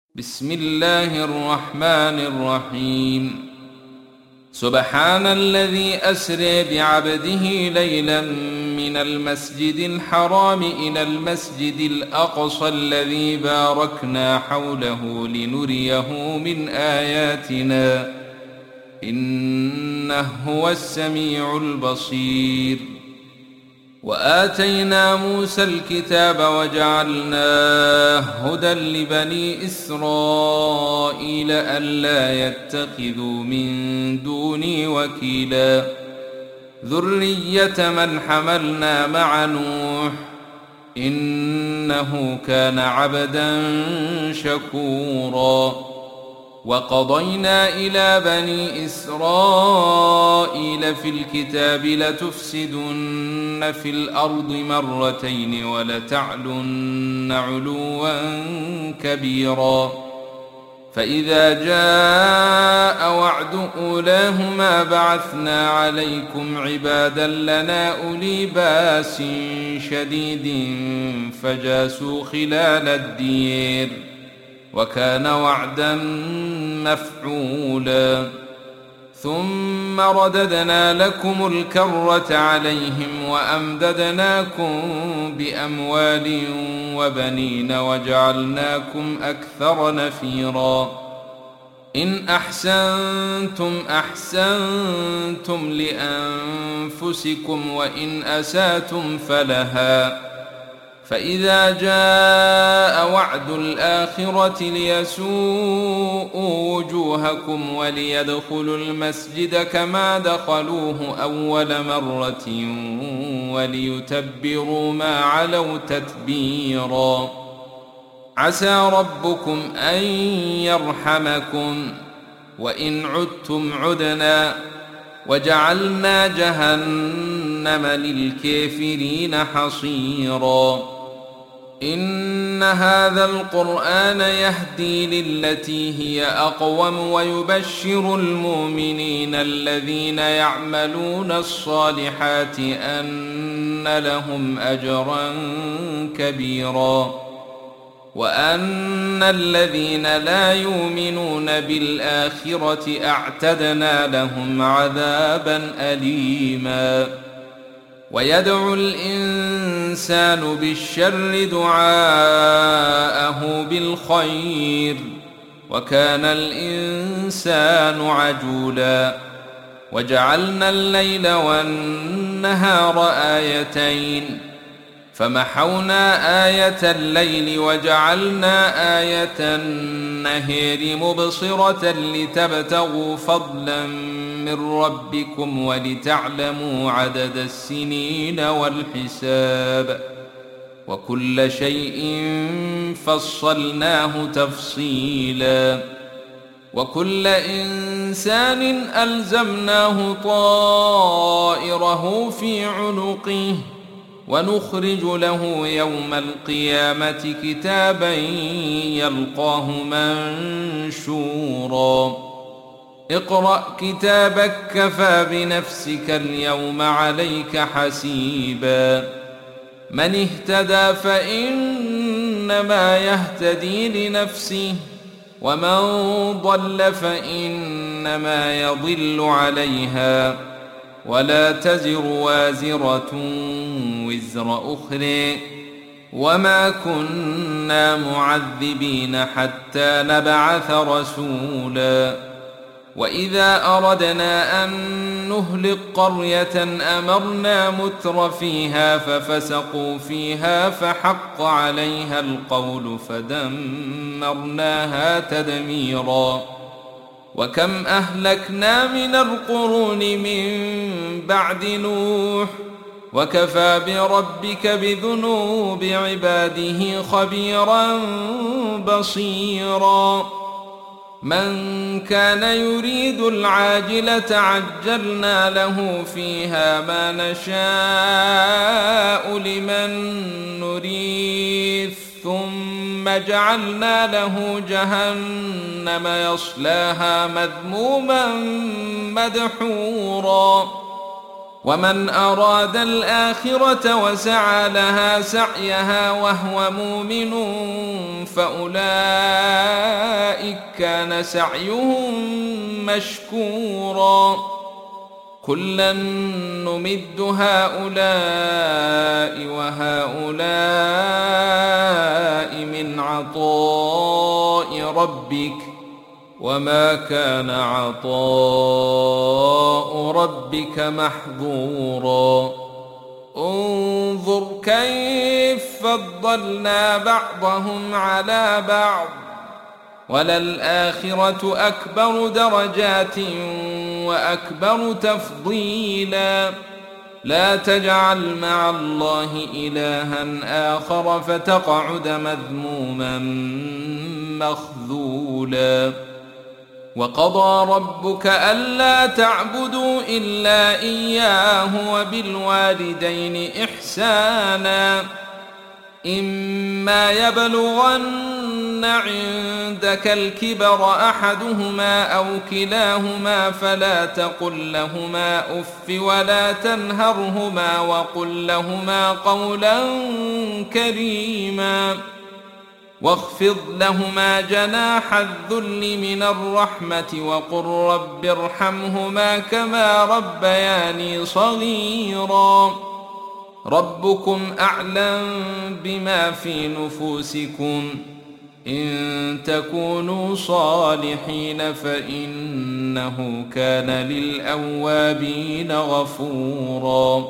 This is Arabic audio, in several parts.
بسم الله الرحمن الرحيم. سبحان الذي أسرى بعبده ليلا من المسجد الحرام إلى المسجد الأقصى الذي باركنا حوله لنريه من آياتنا إنه هو السميع البصير. وآتينا موسى الكتاب وجعلناه هدى لبني إسرائيل ألا يتخذوا من دوني وكيلا ذرية من حملنا مع نوح إنه كان عبدا شكورا. وقضينا إلى بني إسرائيل في الكتاب لتفسدن في الأرض مرتين ولتعلن علوا كبيرا. فإذا جاء وعد أولاهما بعثنا عليكم عبادا لنا أولي بأس شديد فجاسوا خلال الدير وكان وعدا مفعولا. ثم رددنا لكم الكرة عليهم وأمددناكم بأموال وبنين وجعلناكم أكثر نفيرا. إن أحسنتم أحسنتم لأنفسكم وإن أسأتم فلها. فإذا جاء وعد الآخرة ليسوءوا وجوهكم وليدخلوا المسجد كما دخلوه أول مرة وليتبروا ما علوا تتبيرا. عسى ربكم أن يرحمكم وإن عدتم عدنا وجعلنا جهنم للكافرين حصيرا. إن هذا القرآن يهدي للتي هي أقوم ويبشر المؤمنين الذين يعملون الصالحات أن لهم أجرا كبيرا وأن الذين لا يؤمنون بالآخرة أعتدنا لهم عذابا أليما. ويدعو الإنسان بالشر دعاءه بالخير وكان الإنسان عجولا. وجعلنا الليل والنهار آيتين فمحونا آية الليل وجعلنا آية النهار مبصرة لتبتغوا فضلا من ربكم ولتعلموا عدد السنين والحساب وكل شيء فصلناه تفصيلا. وكل إنسان ألزمناه طائره في عنقه ونخرج له يوم القيامة كتابا يلقاه منشورا. اقرأ كتابك كفى بنفسك اليوم عليك حسيبا. من اهتدى فإنما يهتدي لنفسه ومن ضل فإنما يضل عليها ولا تزر وازرة وزر أخرى وما كنا معذبين حتى نبعث رسولا. وإذا أردنا أن نهلك قرية أمرنا متر فيها ففسقوا فيها فحق عليها القول فدمرناها تدميرا. وكم أهلكنا من القرون من بعد نوح وكفى بربك بذنوب عباده خبيرا بصيرا. من كان يريد العاجلة عجلنا له فيها ما نشاء لمن نريد ثم جعلنا له جهنم يصلاها مذموما مدحورا. ومن أراد الآخرة وسعى لها سعيها وهو مؤمن فأولئك كان سعيهم مشكورا كلا نمد هؤلاء وهؤلاء من عطاء ربك وما كان عطاء ربك محظورا انظر كيف فضلنا بعضهم على بعض وللآخرة أكبر درجات وأكبر تفضيلا لا تجعل مع الله إلها آخر فتقعد مذموما مخذولا وقضى ربك ألا تعبدوا إلا إياه وبالوالدين إحسانا إما يبلغن عندك الكبر أحدهما أو كلاهما فلا تقل لهما أف ولا تنهرهما وقل لهما قولا كريما واخفض لهما جناح الذل من الرحمة وقل رب ارحمهما كما ربياني صغيرا ربكم أعلم بما في نفوسكم إن تكونوا صالحين فإنه كان للأوابين غفورا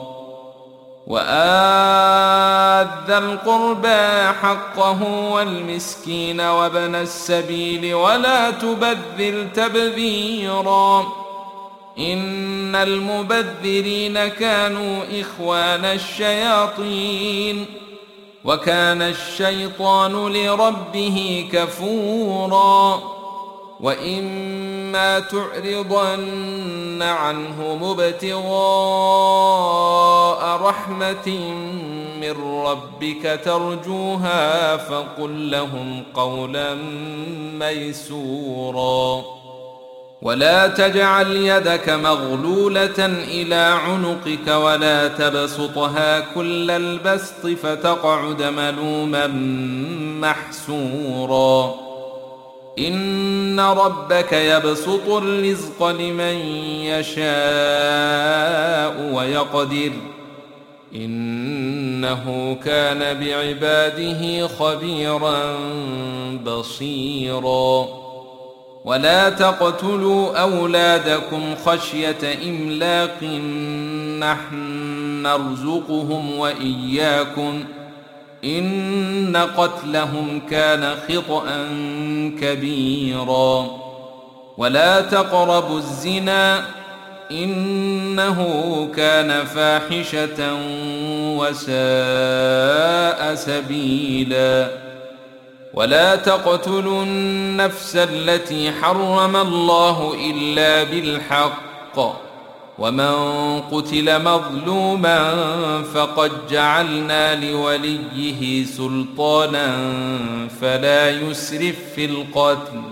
وآت ذا القربى حقه والمسكين وابن السبيل ولا تبذر تبذيرا إن المبذرين كانوا إخوان الشياطين وكان الشيطان لربه كفورا وإما تعرضن عنهم ابتغاء رحمة من ربك ترجوها فقل لهم قولا ميسورا ولا تجعل يدك مغلولة إلى عنقك ولا تبسطها كل البسط فتقعد ملوما محسورا إن ربك يبسط الرزق لمن يشاء ويقدر إنه كان بعباده خبيرا بصيرا ولا تقتلوا أولادكم خشية إملاق نحن نرزقهم وإياكم إن قتلهم كان خطأ كبيرا ولا تقربوا الزنا إنه كان فاحشة وساء سبيلا ولا تقتلوا النفس التي حرم الله إلا بالحق ومن قتل مظلوما فقد جعلنا لوليه سلطانا فلا يسرف في القتل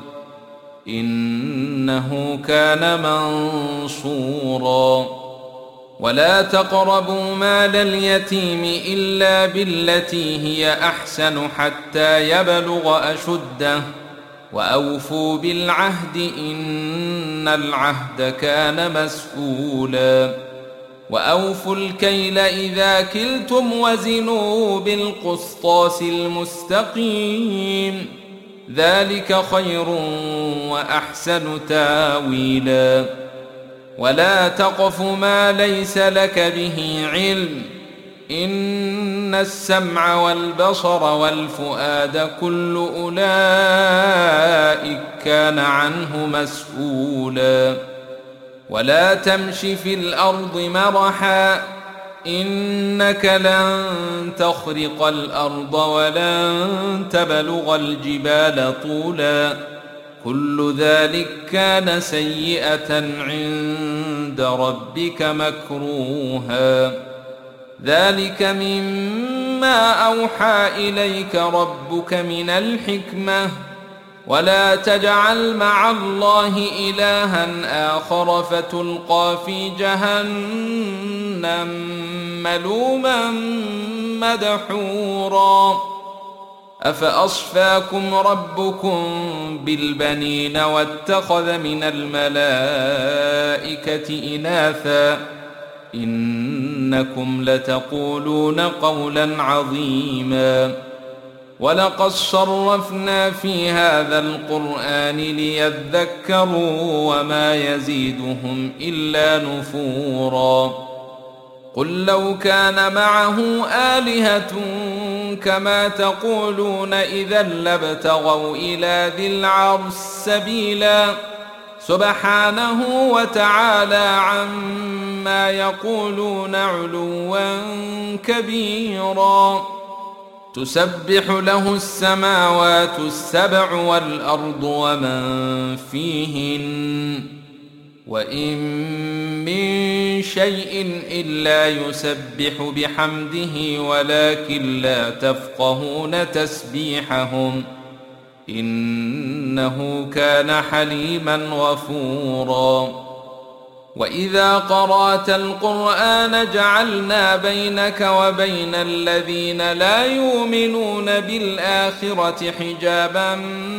إنه كان منصورا ولا تقربوا مال اليتيم إلا بالتي هي أحسن حتى يبلغ أشده وأوفوا بالعهد إن العهد كان مسؤولا وأوفوا الكيل إذا كلتم وزنوا بالقسطاس المستقيم ذلك خير وأحسن تاويلا ولا تقف ما ليس لك به علم إن السمع والبصر والفؤاد كل أولئك كان عنه مسؤولا ولا تمش في الأرض مرحا إنك لن تخرق الأرض ولن تبلغ الجبال طولا كل ذلك كان سيئة عند ربك مكروها ذلك مما أوحى إليك ربك من الحكمة ولا تجعل مع الله إلها آخر فتلقى في جهنم ملوما مدحورا أفأصفاكم ربكم بالبنين واتخذ من الملائكة إناثا إنكم لتقولون قولا عظيما ولقد صرفنا في هذا القرآن ليذكروا وما يزيدهم إلا نفورا قل لو كان معه آلهة كما تقولون إذا لابتغوا إلى ذي العرش سبيلا سبحانه وتعالى عما يقولون علوا كبيرا تسبح له السماوات السبع والأرض ومن فيهن وإن من شيء إلا يسبح بحمده ولكن لا تفقهون تسبيحهم إنه كان حليما غفورا وإذا قرأت القرآن جعلنا بينك وبين الذين لا يؤمنون بالآخرة حجابا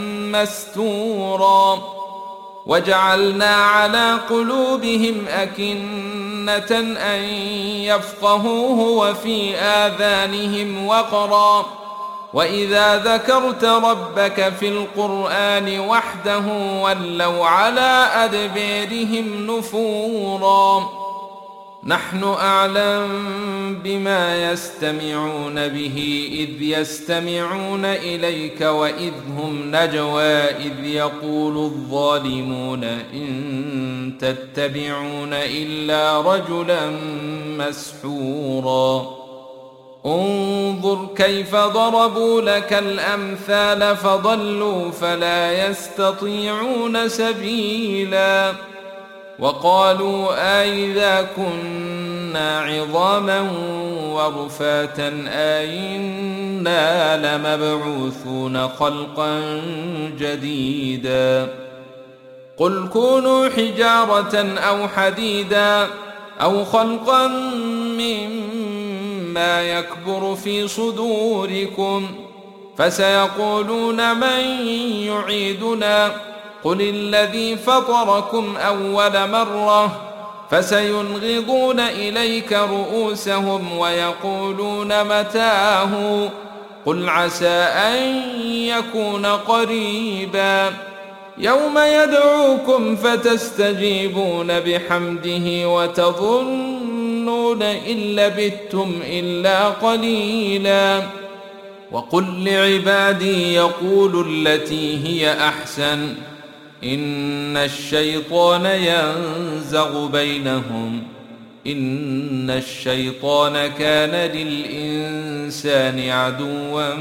مستورا وجعلنا على قلوبهم أكنة أن يفقهوه وفي آذانهم وقرا وإذا ذكرت ربك في القرآن وحده ولوا على أدبارهم نفورا نحن أعلم بما يستمعون به إذ يستمعون إليك وإذ هم نجوى إذ يقول الظالمون إن تتبعون إلا رجلا مسحورا انظر كيف ضربوا لك الأمثال فضلوا فلا يستطيعون سبيلا وقالوا أئذا كنا عظاما ورفاتا أئنا لمبعوثون خلقا جديدا قل كونوا حجارة أو حديدا أو خلقا مما يكبر في صدوركم فسيقولون من يعيدنا قل الذي فطركم أول مرة فسينغضون إليك رؤوسهم ويقولون متاه قل عسى أن يكون قريبا يوم يدعوكم فتستجيبون بحمده وتظنون إن لبثتم إلا قليلا وقل لعبادي يقولوا التي هي أحسن إن الشيطان ينزغ بينهم إن الشيطان كان للإنسان عدوا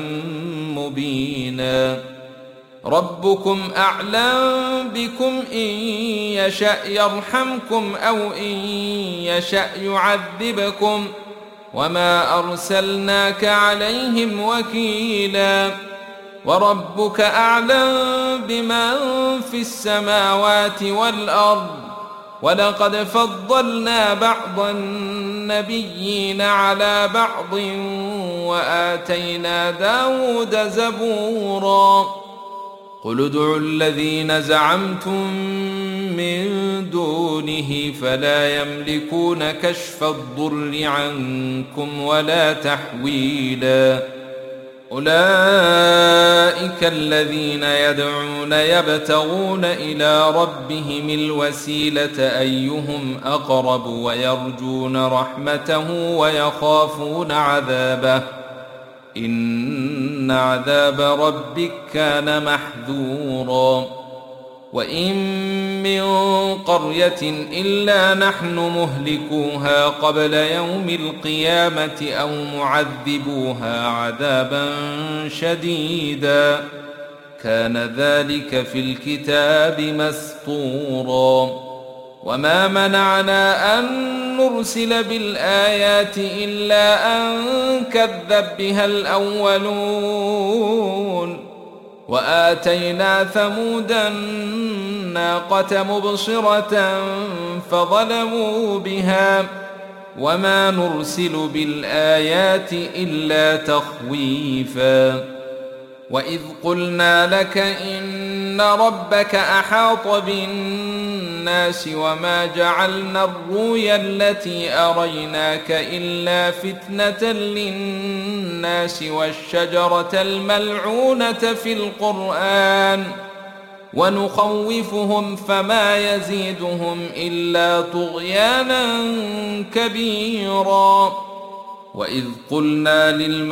مبينا ربكم أعلم بكم إن يشأ يرحمكم أو إن يشأ يعذبكم وما أرسلناك عليهم وكيلا وربك أعلم بمن في السماوات والأرض ولقد فضلنا بعض النبيين على بعض وآتينا داود زبورا قل ادعوا الذين زعمتم من دونه فلا يملكون كشف الضر عنكم ولا تحويلا أولئك الذين يدعون يبتغون إلى ربهم الوسيلة أيهم أقرب ويرجون رحمته ويخافون عذابه إن عذاب ربك كان محذورا وإن من قرية إلا نحن مهلكوها قبل يوم القيامة أو معذبوها عذابا شديدا كان ذلك في الكتاب مسطورا وما منعنا أن نرسل بالآيات إلا أن كذب بها الأولون وآتينا ثمود الناقة مبصرة فظلموا بها وما نرسل بالآيات إلا تخويفا وإذ قلنا لك إن ربك أحاط بالناس وما جعلنا الرؤيا التي أريناك إلا فتنة للناس والشجرة الملعونة في القرآن ونخوفهم فما يزيدهم إلا طغيانا كبيرا. وإذ قلنا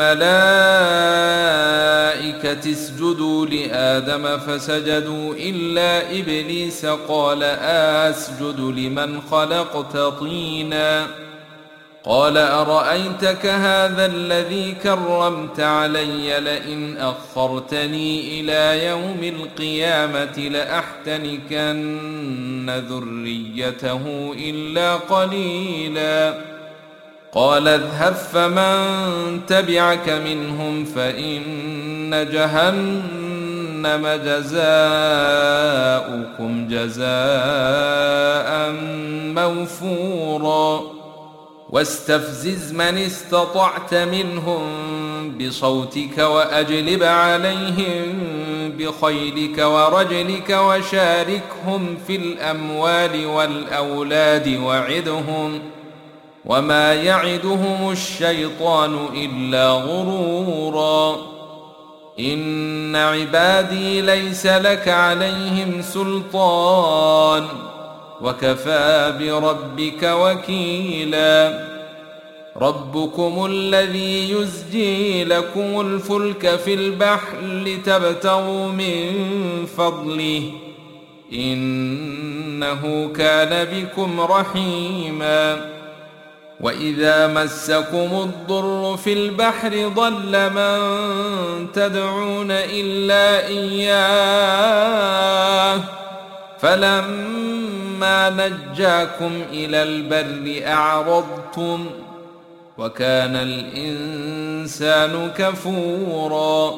للملائكة اسجدوا لآدم فسجدوا إلا إبليس قال أسجد لمن خلقت طينا قال أرأيتك هذا الذي كرمت علي لئن أخرتني إلى يوم القيامة لأحتنكن ذريته إلا قليلا. قال اذهب فمن تبعك منهم فإن جهنم جزاؤكم جزاء موفورا. واستفزز من استطعت منهم بصوتك وأجلب عليهم بخيلك ورجلك وشاركهم في الأموال والأولاد وعدهم وما يعدهم الشيطان إلا غرورا. إن عبادي ليس لك عليهم سلطان وكفى بربك وكيلا. ربكم الذي يزجي لكم الفلك في البحر لتبتغوا من فضله إنه كان بكم رحيما. وإذا مسكم الضر في البحر ضل من تدعون إلا إياه فلما نجاكم إلى البر أعرضتم وكان الإنسان كفورا.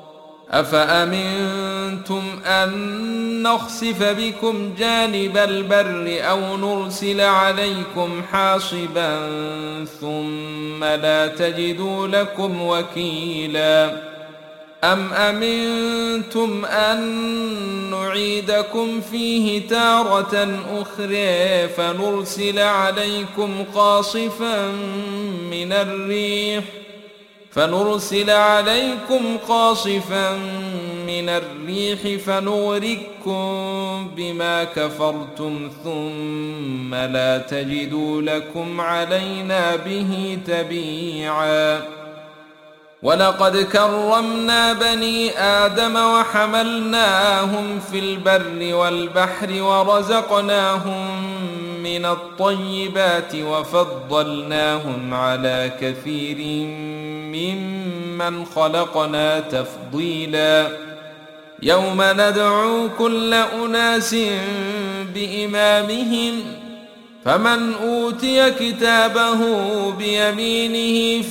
أفأمنتم أن نخسف بكم جانب البر أو نرسل عليكم حاصبا ثم لا تجدوا لكم وكيلا. أم أمنتم أن نعيدكم فيه تارة أخرى فنرسل عليكم قاصفا من الريح فنغرقكم بما كفرتم ثم لا تجدوا لكم علينا به تبيعا. ولقد كرمنا بني آدم وحملناهم في البر والبحر ورزقناهم من الطيبات وفضلناهم على كثير ممن خلقنا تفضيلا. يوم ندعو كل أناس بإمامهم فمن أوتي كتابه بيمينه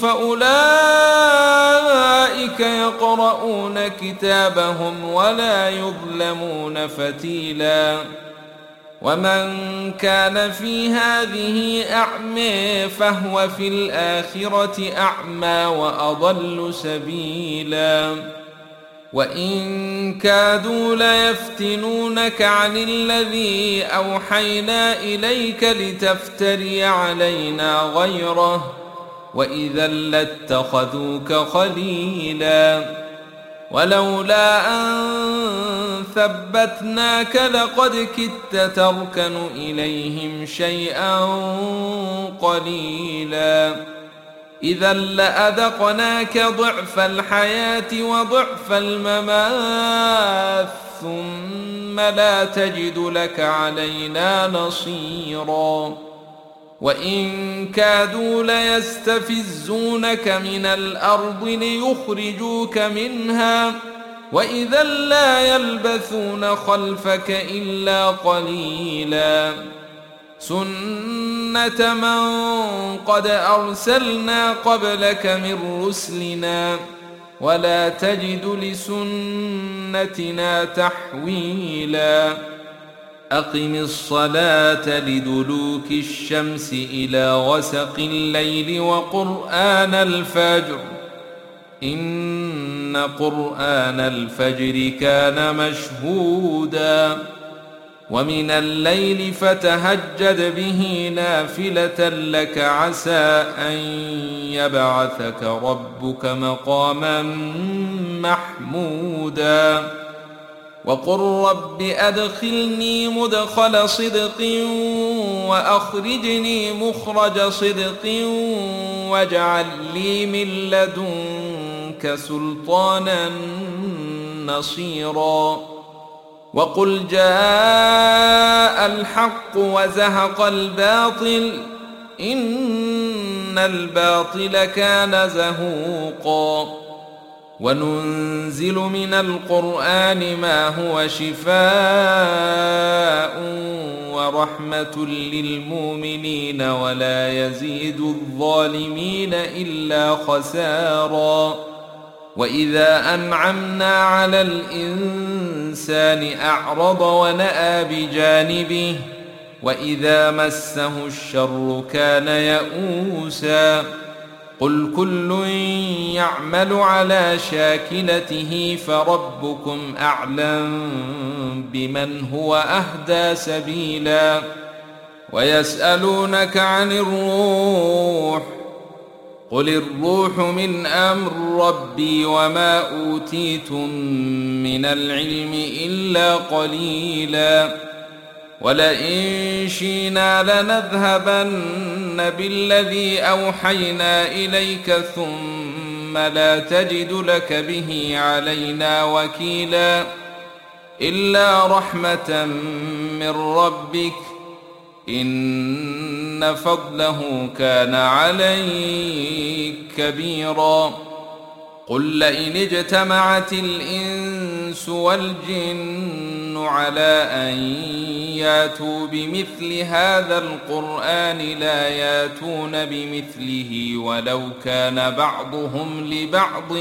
فأولئك يقرؤون كتابهم ولا يظلمون فتيلا. ومن كان في هذه أعمى فهو في الآخرة أعمى وأضل سبيلا. وإن كادوا ليفتنونك عن الذي أوحينا إليك لتفتري علينا غيره وإذا لاتخذوك خليلا. ولولا أن ثبتناك لقد كدت تركن إليهم شيئا قليلا. إذا لأذقناك ضعف الحياة وضعف الممات ثم لا تجد لك علينا نصيرا. وإن كادوا ليستفزونك من الأرض ليخرجوك منها وإذا لا يلبثون خلفك إلا قليلا. سنة من قد أرسلنا قبلك من رسلنا ولا تجد لسنتنا تحويلا. أقم الصلاة لدلوك الشمس إلى غسق الليل وقرآن الفجر إن قرآن الفجر كان مشهودا ومن الليل فتهجد به نافلة لك عسى أن يبعثك ربك مقاما محمودا وقل رب أدخلني مدخل صدق وأخرجني مخرج صدق واجعل لي من لدنك سلطانا نصيرا وقل جاء الحق وزهق الباطل إن الباطل كان زهوقا وننزل من القرآن ما هو شفاء ورحمة للمؤمنين ولا يزيد الظالمين إلا خسارا وإذا أنعمنا على الإنسان أعرض ونأى بجانبه وإذا مسه الشر كان يئوسا قل كل يعمل على شاكلته فربكم أعلم بمن هو أهدى سبيلا ويسألونك عن الروح قل الروح من أمر ربي وما أوتيتم من العلم إلا قليلا ولئن شئنا لنذهبن بالذي أوحينا إليك ثم لا تجد لك به علينا وكيلا إلا رحمة من ربك إن فضله كان عليك كبيرا قل لئن اجتمعت الإنس والجن على أن ياتوا بمثل هذا القرآن لا ياتون بمثله ولو كان بعضهم لبعض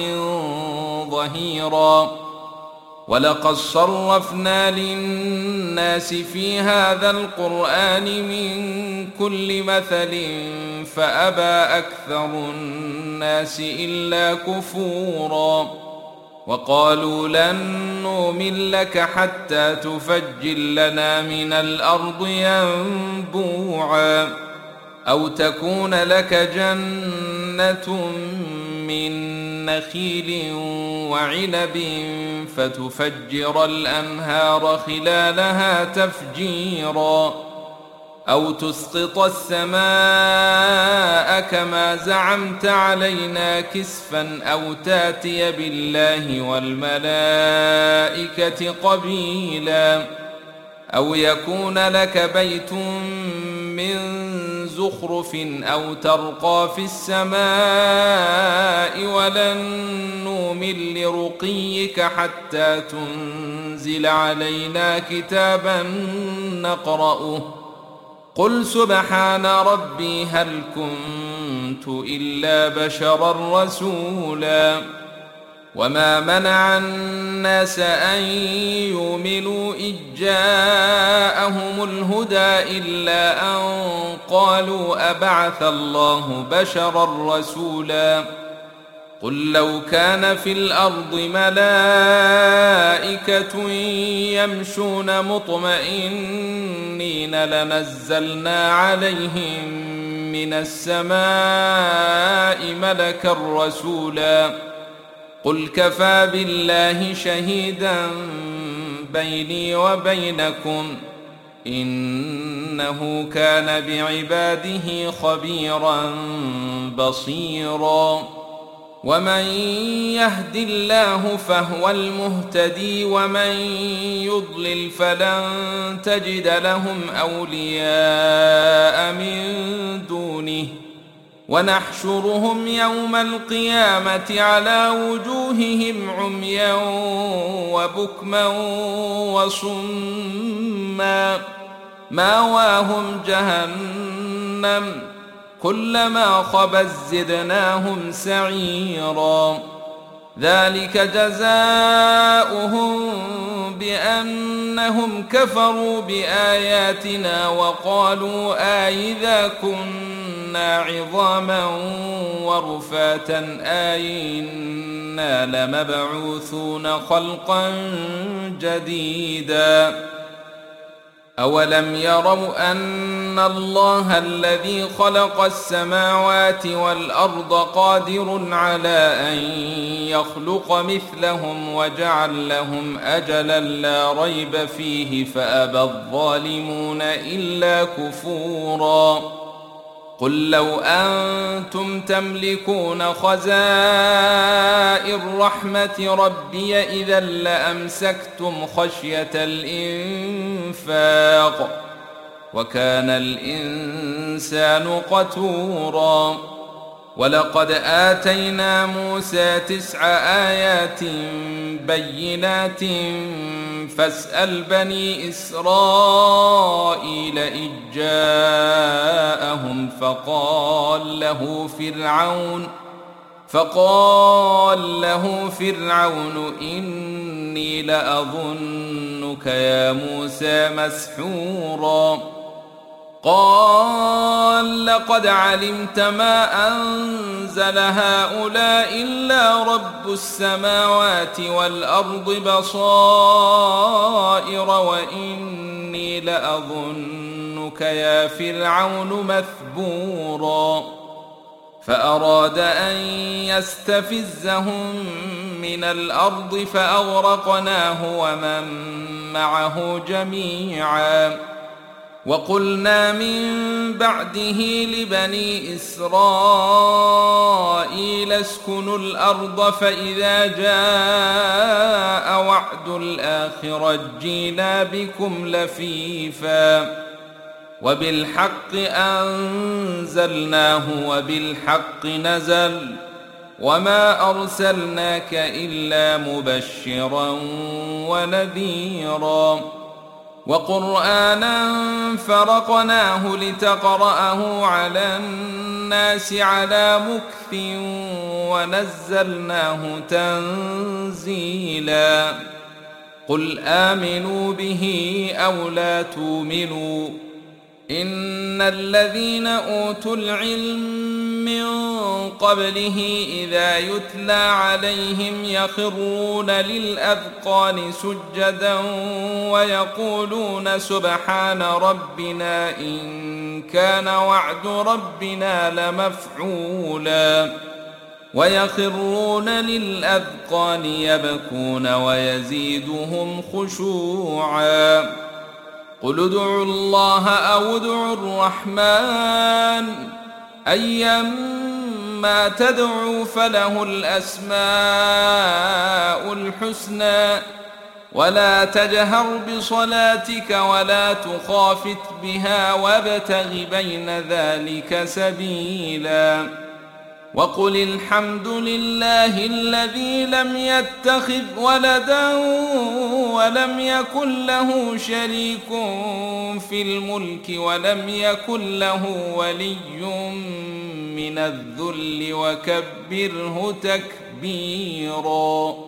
ظهيرا ولقد صرفنا للناس في هذا القرآن من كل مثل فأبى أكثر الناس إلا كفورا وقالوا لن نؤمن لك حتى تفجر لنا من الأرض ينبوعا أو تكون لك جنة من نخيل وعنب فتفجر الأنهار خلالها تفجيرا أو تسقط السماء كما زعمت علينا كسفا أو تاتي بالله والملائكة قبيلا أو يكون لك بيت من زخرف أو ترقى في السماء ولن نؤمن لرقيك حتى تنزل علينا كتابا نقرأه قل سبحان ربي هل كنت إلا بشرا رسولا وما منع الناس أن يؤمنوا إذ جاءهم الهدى إلا أن قالوا أبعث الله بشرا رسولا قل لو كان في الأرض ملائكة يمشون مطمئنين لنزلنا عليهم من السماء ملكا رسولا قل كفى بالله شهيدا بيني وبينكم إنه كان بعباده خبيرا بصيرا ومن يهد الله فهو المهتدي ومن يضلل فلن تجد لهم أولياء من دونه ونحشرهم يوم القيامة على وجوههم عميا وبكما وصما ماواهم جهنم كلما خبت زدناهم سعيرا ذلك جزاؤهم بأنهم كفروا بآياتنا وقالوا أإذا كنا كنا عظاما ورفاتا أئنا لمبعوثون خلقا جديدا أولم يروا أن الله الذي خلق السماوات والأرض قادر على أن يخلق مثلهم وجعل لهم أجلا لا ريب فيه فأبى الظالمون إلا كفورا قل لو أنتم تملكون خزائن رحمة ربي إذا لأمسكتم خشية الإنفاق وكان الإنسان قتورا ولقد آتينا موسى 9 آيات بينات فاسأل بني إسرائيل إذ جاءهم فقال له فرعون إني لأظنك يا موسى مسحورا قال لقد علمت ما أنزل هؤلاء إلا رب السماوات والأرض بصائر وإني لأظنك يا فرعون مثبورا فأراد أن يستفزهم من الأرض فأغرقناه ومن معه جميعا وقلنا من بعده لبني إسرائيل اسكنوا الأرض فإذا جاء وعد الآخرة جئنا بكم لفيفا وبالحق أنزلناه وبالحق نزل وما أرسلناك إلا مبشرا ونذيرا وقرآنا فرقناه لتقرأه على الناس على مكث ونزلناه تنزيلا قل آمنوا به أو لا تؤمنوا إن الذين أوتوا العلم من قبله إذا يتلى عليهم يخرون للأذقان سجدا ويقولون سبحان ربنا إن كان وعد ربنا لمفعولا ويخرون للأذقان يبكون ويزيدهم خشوعا قل ادعوا الله أو ادعوا الرحمن أيما تدعوا فله الأسماء الحسنى ولا تجهر بصلاتك ولا تخافت بها وابتغ بين ذلك سبيلا وقل الحمد لله الذي لم يتخذ ولدا ولم يكن له شريك في الملك ولم يكن له ولي من الذل وكبره تكبيرا.